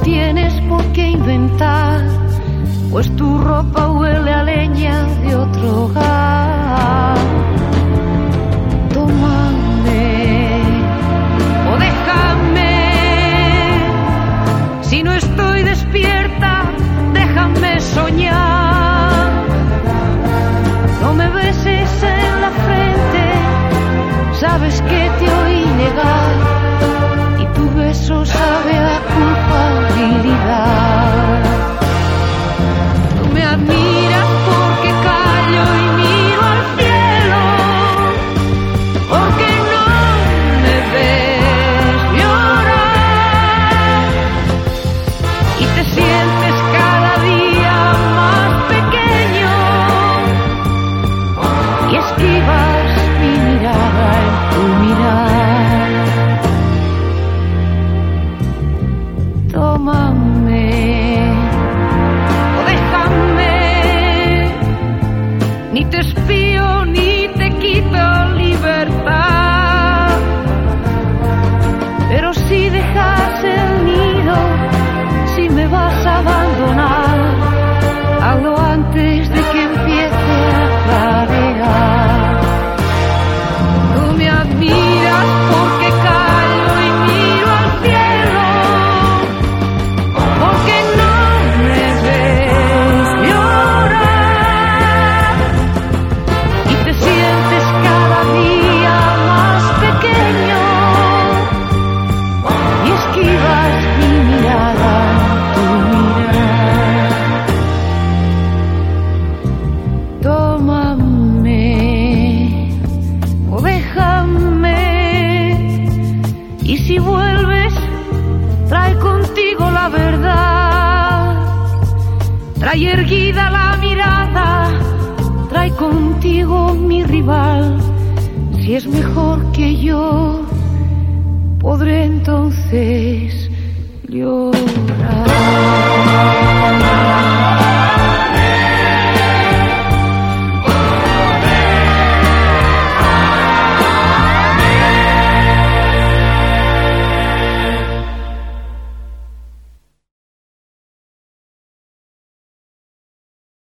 tienes por qué inventar, pues tu ropa huele a leña de otro hogar. Tómame o déjame, si no estoy despierta, déjame soñar. No me beses en la frente, sabes que te oí negar, y tu beso sabe a culpabilidad. Tú me admiras porque callo y miro al cielo, porque no me ves llorar, y te sientes cada día más pequeño, y esquivas mi mirada en tu mirar. Tómame o déjame, ni te espío ni te quito libertad, pero si dejas el nido, si me vas a abandonar, hazlo antes de que empiece a clarear. Tú me admiras porque callo y miro al cielo, porque no me ves llorar, y te sientes cada día más pequeño, y esquivas mi mirada, tu mirar. Tómame o déjame, y si vuelves, trae contigo la verdad, trae erguida la mirada, trae contigo mi rival. Si es mejor que yo, podré entonces llorar.